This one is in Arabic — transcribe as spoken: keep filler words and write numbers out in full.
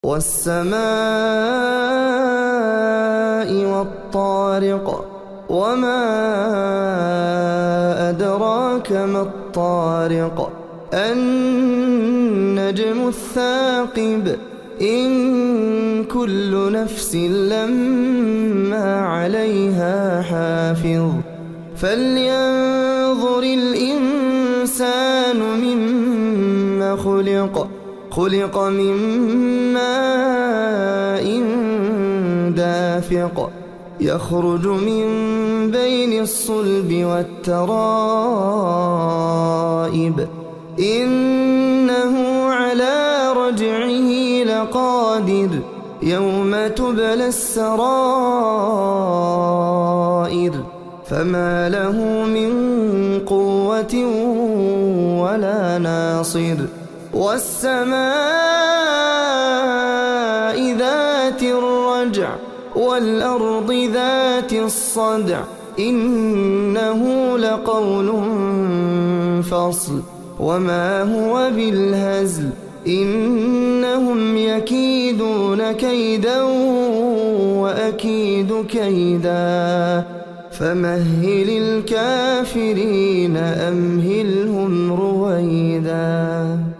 والسماء والطارق وما أدراك ما الطارق النجم الثاقب إن كل نفس لما عليها حافظ فلينظر الإنسان مما خلق خلق من ماء دافق يخرج من بين الصلب والترائب إنه على رجعه لقادر يوم تبلى السرائر فما له من قوة ولا ناصر والسماء ذات الرجع والأرض ذات الصدع إنه لقول فصل وما هو بالهزل إنهم يكيدون كيدا وأكيد كيدا فمهل الكافرين أمهلهم رويدا.